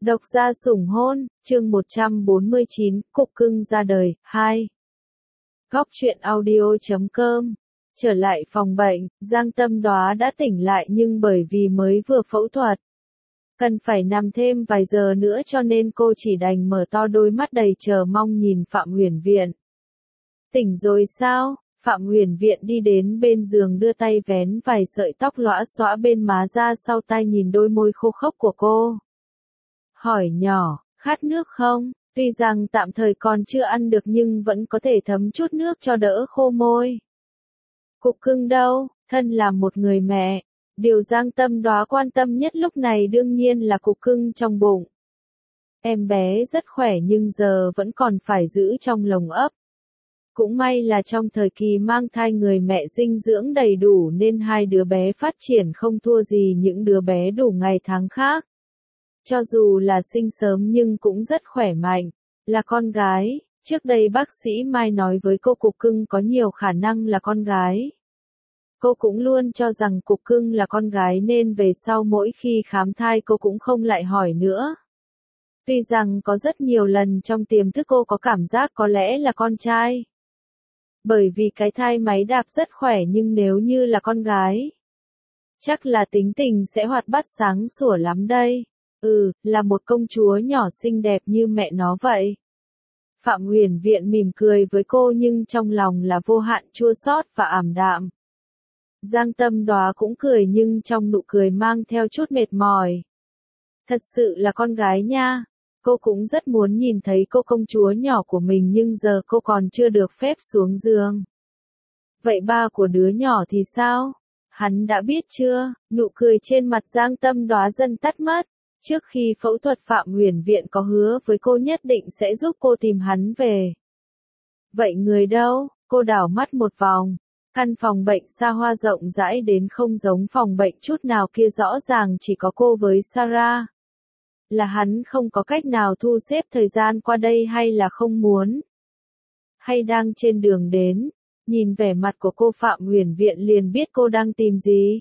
Độc gia sủng hôn, chương 149, Cục cưng ra đời, 2. Góc truyện audio.com. Trở lại phòng bệnh, Giang Tâm Đóa đã tỉnh lại nhưng bởi vì mới vừa phẫu thuật, cần phải nằm thêm vài giờ nữa cho nên cô chỉ đành mở to đôi mắt đầy chờ mong nhìn Phạm Huyền Viện. Tỉnh rồi sao? Phạm Huyền Viện đi đến bên giường đưa tay vén vài sợi tóc lõa xõa bên má ra sau tai nhìn đôi môi khô khốc của cô. Hỏi nhỏ, khát nước không? Tuy rằng tạm thời còn chưa ăn được nhưng vẫn có thể thấm chút nước cho đỡ khô môi. Cục cưng đâu? Thân là một người mẹ, điều Giang Tâm Đóa quan tâm nhất lúc này đương nhiên là cục cưng trong bụng. Em bé rất khỏe nhưng giờ vẫn còn phải giữ trong lồng ấp. Cũng may là trong thời kỳ mang thai người mẹ dinh dưỡng đầy đủ nên hai đứa bé phát triển không thua gì những đứa bé đủ ngày tháng khác. Cho dù là sinh sớm nhưng cũng rất khỏe mạnh, là con gái. Trước đây bác sĩ Mai nói với cô cục cưng có nhiều khả năng là con gái. Cô cũng luôn cho rằng cục cưng là con gái nên về sau mỗi khi khám thai cô cũng không lại hỏi nữa. Tuy rằng có rất nhiều lần trong tiềm thức cô có cảm giác có lẽ là con trai. Bởi vì cái thai máy đạp rất khỏe nhưng nếu như là con gái, chắc là tính tình sẽ hoạt bát sáng sủa lắm đây. Là một công chúa nhỏ xinh đẹp như mẹ nó vậy. Phạm Huyền Viện mỉm cười với cô nhưng trong lòng là vô hạn chua xót và ảm đạm. Giang Tâm Đóa cũng cười nhưng trong nụ cười mang theo chút mệt mỏi. Thật sự là con gái nha. Cô cũng rất muốn nhìn thấy cô công chúa nhỏ của mình nhưng giờ cô còn chưa được phép xuống giường. Vậy ba của đứa nhỏ thì sao? Hắn đã biết chưa? Nụ cười trên mặt Giang Tâm Đóa dần tắt mất. Trước khi phẫu thuật Phạm Huyền Viện có hứa với cô nhất định sẽ giúp cô tìm hắn về. Vậy người đâu? Cô đảo mắt một vòng. Căn phòng bệnh xa hoa rộng rãi đến không giống phòng bệnh chút nào kia, rõ ràng chỉ có cô với Sarah. Là hắn không có cách nào thu xếp thời gian qua đây hay là không muốn? Hay đang trên đường đến? Nhìn vẻ mặt của cô Phạm Huyền Viện liền biết cô đang tìm gì.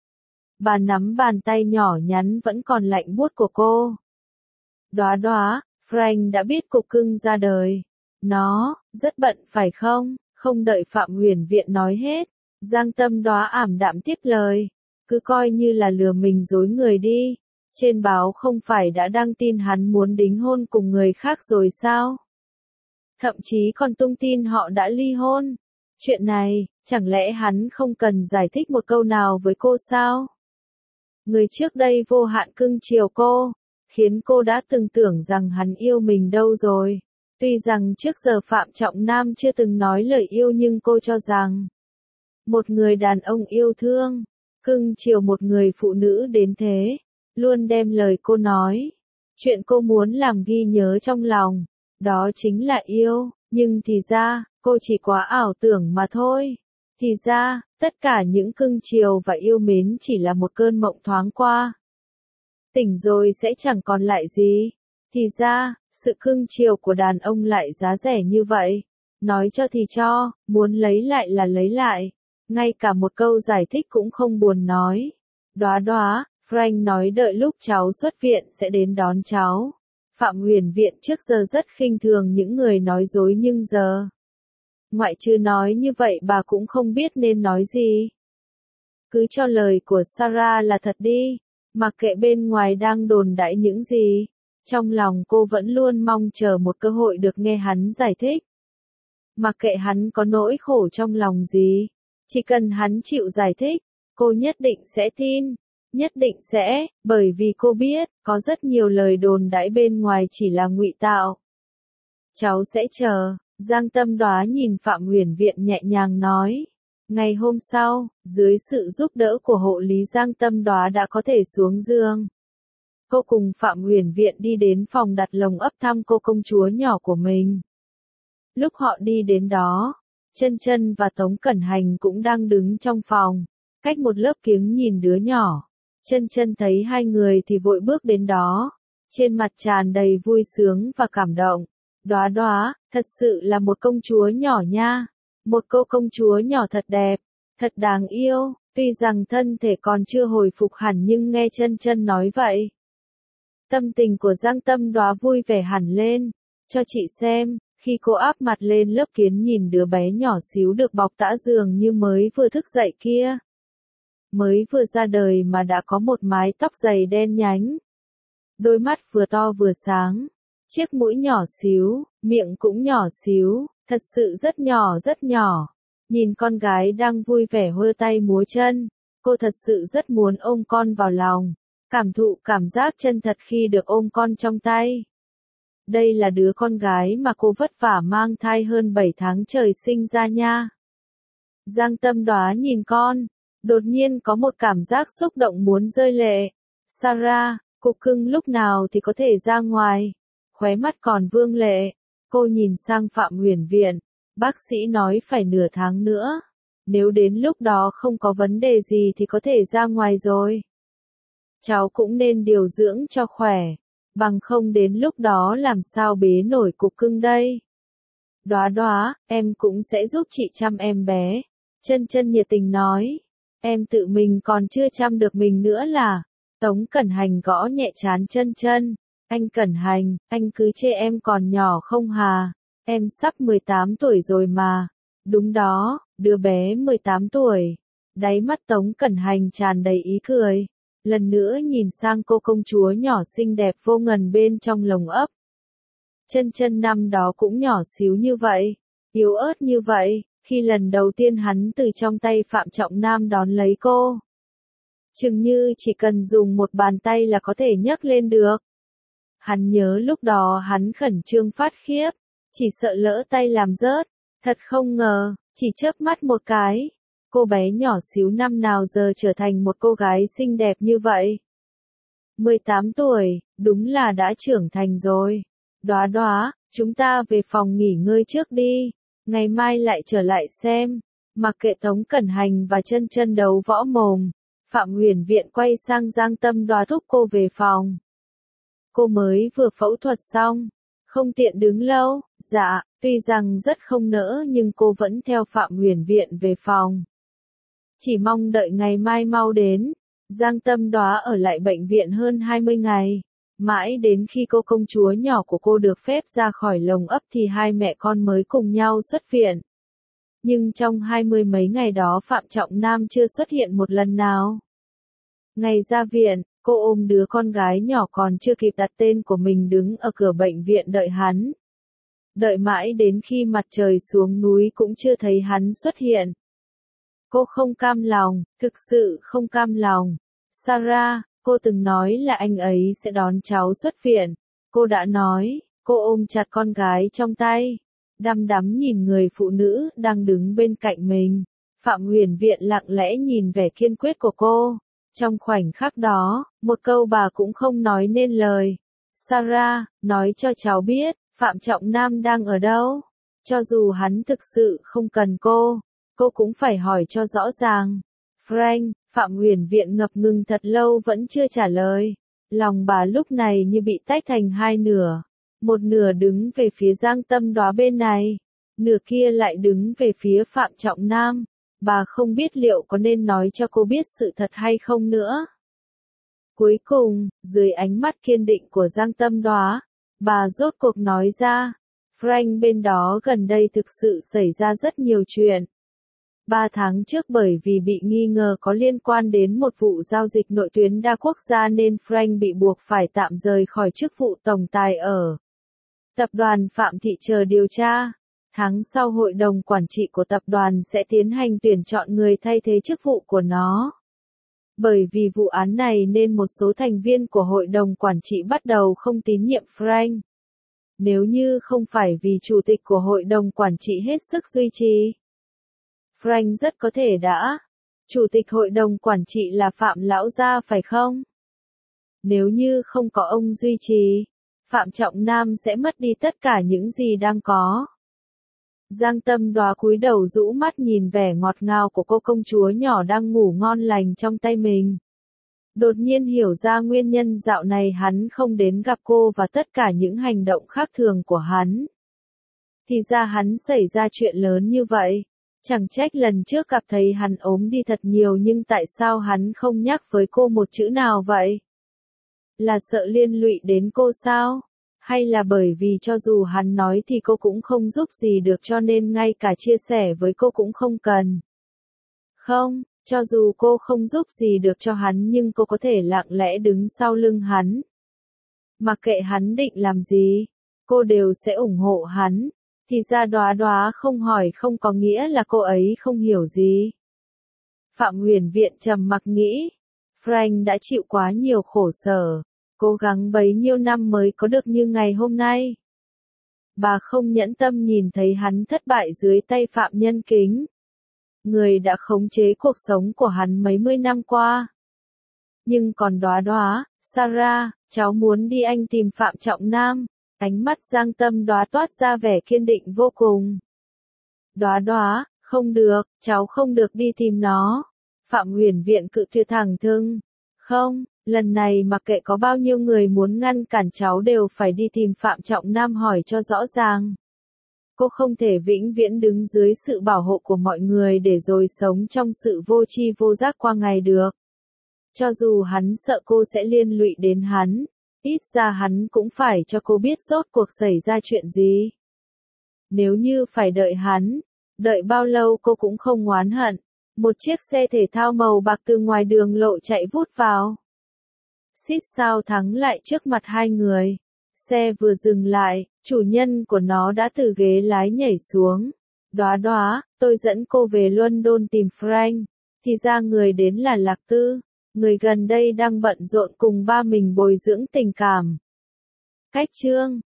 Bà nắm bàn tay nhỏ nhắn vẫn còn lạnh buốt của cô. Đóa đóa, Frank đã biết cục cưng ra đời. Nó, rất bận phải không? Không đợi Phạm Huyền Viện nói hết, Giang Tâm Đóa ảm đạm tiếp lời. Cứ coi như là lừa mình dối người đi. Trên báo không phải đã đăng tin hắn muốn đính hôn cùng người khác rồi sao? Thậm chí còn tung tin họ đã ly hôn. Chuyện này, chẳng lẽ hắn không cần giải thích một câu nào với cô sao? Người trước đây vô hạn cưng chiều cô, khiến cô đã từng tưởng rằng hắn yêu mình đâu rồi. Tuy rằng trước giờ Phạm Trọng Nam chưa từng nói lời yêu nhưng cô cho rằng một người đàn ông yêu thương, cưng chiều một người phụ nữ đến thế, luôn đem lời cô nói, chuyện cô muốn làm ghi nhớ trong lòng, đó chính là yêu, nhưng thì ra, cô chỉ quá ảo tưởng mà thôi. Thì ra, tất cả những cưng chiều và yêu mến chỉ là một cơn mộng thoáng qua. Tỉnh rồi sẽ chẳng còn lại gì. Thì ra, sự cưng chiều của đàn ông lại giá rẻ như vậy. Nói cho thì cho, muốn lấy lại là lấy lại. Ngay cả một câu giải thích cũng không buồn nói. Đóa đóa, Frank nói đợi lúc cháu xuất viện sẽ đến đón cháu. Phạm Huyền Viện trước giờ rất khinh thường những người nói dối nhưng giờ, ngoại trừ nói như vậy bà cũng không biết nên nói gì. Cứ cho lời của Sarah là thật đi, mặc kệ bên ngoài đang đồn đại những gì. Trong lòng cô vẫn luôn mong chờ một cơ hội được nghe hắn giải thích. Mặc kệ hắn có nỗi khổ trong lòng gì, chỉ cần hắn chịu giải thích, cô nhất định sẽ tin. Nhất định sẽ, bởi vì cô biết, có rất nhiều lời đồn đãi bên ngoài chỉ là ngụy tạo. Cháu sẽ chờ. Giang Tâm Đóa nhìn Phạm Huyền Viện nhẹ nhàng nói. Ngày hôm sau, dưới sự giúp đỡ của hộ lý Giang Tâm Đóa đã có thể xuống giường. Cô cùng Phạm Huyền Viện đi đến phòng đặt lồng ấp thăm cô công chúa nhỏ của mình. Lúc họ đi đến đó, Chân Chân và Tống Cẩn Hành cũng đang đứng trong phòng, cách một lớp kiếng nhìn đứa nhỏ. Chân Chân thấy hai người thì vội bước đến đó, trên mặt tràn đầy vui sướng và cảm động. Đóa đóa, thật sự là một công chúa nhỏ nha. Một cô công chúa nhỏ thật đẹp, thật đáng yêu. Tuy rằng thân thể còn chưa hồi phục hẳn nhưng nghe Chân Chân nói vậy, Tâm tình của Giang Tâm Đóa vui vẻ hẳn lên. Cho chị xem, khi cô áp mặt lên lớp kiến nhìn đứa bé nhỏ xíu được bọc tã giường như mới vừa thức dậy kia. Mới vừa ra đời mà đã có một mái tóc dày đen nhánh. Đôi mắt vừa to vừa sáng. Chiếc mũi nhỏ xíu, miệng cũng nhỏ xíu, thật sự rất nhỏ rất nhỏ. Nhìn con gái đang vui vẻ hơ tay múa chân, cô thật sự rất muốn ôm con vào lòng, cảm thụ cảm giác chân thật khi được ôm con trong tay. Đây là đứa con gái mà cô vất vả mang thai hơn 7 tháng trời sinh ra nha. Giang Tâm Đóa nhìn con, đột nhiên có một cảm giác xúc động muốn rơi lệ. Sarah, cục cưng lúc nào thì có thể ra ngoài? Khóe mắt còn vương lệ. Cô nhìn sang Phạm Huyền Viện. Bác sĩ nói phải nửa tháng nữa. Nếu đến lúc đó không có vấn đề gì thì có thể ra ngoài rồi. Cháu cũng nên điều dưỡng cho khỏe. Bằng không đến lúc đó làm sao bế nổi cục cưng đây. Đóa Đóa, em cũng sẽ giúp chị chăm em bé. Chân Chân nhiệt tình nói. Em tự mình còn chưa chăm được mình nữa là. Tống Cẩn Hành gõ nhẹ trán Chân Chân. Anh Cẩn Hành, anh cứ chê em còn nhỏ không hà? Em sắp 18 tuổi rồi mà. Đúng đó, đứa bé 18 tuổi. Đáy mắt Tống Cẩn Hành tràn đầy ý cười. Lần nữa nhìn sang cô công chúa nhỏ xinh đẹp vô ngần bên trong lồng ấp. Chân Chân năm đó cũng nhỏ xíu như vậy, yếu ớt như vậy, khi lần đầu tiên hắn từ trong tay Phạm Trọng Nam đón lấy cô. Chừng như chỉ cần dùng một bàn tay là có thể nhấc lên được. Hắn nhớ lúc đó hắn khẩn trương phát khiếp, chỉ sợ lỡ tay làm rớt, thật không ngờ, chỉ chớp mắt một cái. Cô bé nhỏ xíu năm nào giờ trở thành một cô gái xinh đẹp như vậy. 18 tuổi, đúng là đã trưởng thành rồi. Đóa Đóa, chúng ta về phòng nghỉ ngơi trước đi, ngày mai lại trở lại xem. Mặc kệ Tống Cẩn Hành và Chân Chân đấu võ mồm, Phạm Huyền Viện quay sang Giang Tâm Đóa thúc cô về phòng. Cô mới vừa phẫu thuật xong, không tiện đứng lâu, dạ, tuy rằng rất không nỡ nhưng cô vẫn theo Phạm Huyền Viện về phòng. Chỉ mong đợi ngày mai mau đến. Giang Tâm Đóa ở lại bệnh viện hơn 20 ngày. Mãi đến khi cô công chúa nhỏ của cô được phép ra khỏi lồng ấp thì hai mẹ con mới cùng nhau xuất viện. Nhưng trong 20 mấy ngày đó Phạm Trọng Nam chưa xuất hiện một lần nào. Ngày ra viện, cô ôm đứa con gái nhỏ còn chưa kịp đặt tên của mình đứng ở cửa bệnh viện đợi hắn. Đợi mãi đến khi mặt trời xuống núi cũng chưa thấy hắn xuất hiện. Cô không cam lòng, thực sự không cam lòng. Sarah, cô từng nói là anh ấy sẽ đón cháu xuất viện. Cô đã nói, cô ôm chặt con gái trong tay. Đăm đắm nhìn người phụ nữ đang đứng bên cạnh mình. Phạm Huyền Viện lặng lẽ nhìn vẻ kiên quyết của cô. Trong khoảnh khắc đó, một câu bà cũng không nói nên lời. Sarah, nói cho cháu biết, Phạm Trọng Nam đang ở đâu? Cho dù hắn thực sự không cần cô cũng phải hỏi cho rõ ràng. Frank, Phạm Huyền Viện ngập ngừng thật lâu vẫn chưa trả lời. Lòng bà lúc này như bị tách thành hai nửa. Một nửa đứng về phía Giang Tâm Đóa bên này, nửa kia lại đứng về phía Phạm Trọng Nam. Bà không biết liệu có nên nói cho cô biết sự thật hay không nữa. Cuối cùng, dưới ánh mắt kiên định của Giang Tâm Đóa, bà rốt cuộc nói ra, Frank bên đó gần đây thực sự xảy ra rất nhiều chuyện. 3 tháng trước bởi vì bị nghi ngờ có liên quan đến một vụ giao dịch nội tuyến đa quốc gia nên Frank bị buộc phải tạm rời khỏi chức vụ tổng tài ở tập đoàn Phạm Thị chờ điều tra. Tháng sau hội đồng quản trị của tập đoàn sẽ tiến hành tuyển chọn người thay thế chức vụ của nó. Bởi vì vụ án này nên một số thành viên của hội đồng quản trị bắt đầu không tín nhiệm Frank. Nếu như không phải vì chủ tịch của hội đồng quản trị hết sức duy trì, Frank rất có thể đã. Chủ tịch hội đồng quản trị là Phạm Lão Gia phải không? Nếu như không có ông duy trì, Phạm Trọng Nam sẽ mất đi tất cả những gì đang có. Giang Tâm Đóa cúi đầu rũ mắt nhìn vẻ ngọt ngào của cô công chúa nhỏ đang ngủ ngon lành trong tay mình. Đột nhiên hiểu ra nguyên nhân dạo này hắn không đến gặp cô và tất cả những hành động khác thường của hắn. Thì ra hắn xảy ra chuyện lớn như vậy. Chẳng trách lần trước gặp thấy hắn ốm đi thật nhiều nhưng tại sao hắn không nhắc với cô một chữ nào vậy? Là sợ liên lụy đến cô sao? Hay là bởi vì cho dù hắn nói thì cô cũng không giúp gì được cho nên ngay cả chia sẻ với cô cũng không cần? Không, cho dù cô không giúp gì được cho hắn nhưng cô có thể lặng lẽ đứng sau lưng hắn. Mặc kệ hắn định làm gì, cô đều sẽ ủng hộ hắn. Thì ra Đóa Đóa không hỏi không có nghĩa là cô ấy không hiểu gì. Phạm Huyền Viện trầm mặc nghĩ. Frank đã chịu quá nhiều khổ sở, cố gắng bấy nhiêu năm mới có được như ngày hôm nay. Bà không nhẫn tâm nhìn thấy hắn thất bại dưới tay Phạm Nhân Kính. Người đã khống chế cuộc sống của hắn mấy mươi năm qua. Nhưng còn Đóa Đóa, Sarah, cháu muốn đi Anh tìm Phạm Trọng Nam. Ánh mắt Giang Tâm Đóa toát ra vẻ kiên định vô cùng. Đóa Đóa, không được, cháu không được đi tìm nó. Phạm Huyền Viện cự tuyệt thẳng thừng. Không, lần này mặc kệ có bao nhiêu người muốn ngăn cản cháu đều phải đi tìm Phạm Trọng Nam hỏi cho rõ ràng. Cô không thể vĩnh viễn đứng dưới sự bảo hộ của mọi người để rồi sống trong sự vô tri vô giác qua ngày được. Cho dù hắn sợ cô sẽ liên lụy đến hắn, ít ra hắn cũng phải cho cô biết rốt cuộc xảy ra chuyện gì. Nếu như phải đợi hắn, đợi bao lâu cô cũng không oán hận. Một chiếc xe thể thao màu bạc từ ngoài đường lộ chạy vút vào. Xít sao thắng lại trước mặt hai người. Xe vừa dừng lại, chủ nhân của nó đã từ ghế lái nhảy xuống. Đóa Đóa, tôi dẫn cô về London tìm Frank. Thì ra người đến là Lạc Tư. Người gần đây đang bận rộn cùng ba mình bồi dưỡng tình cảm. Cách chương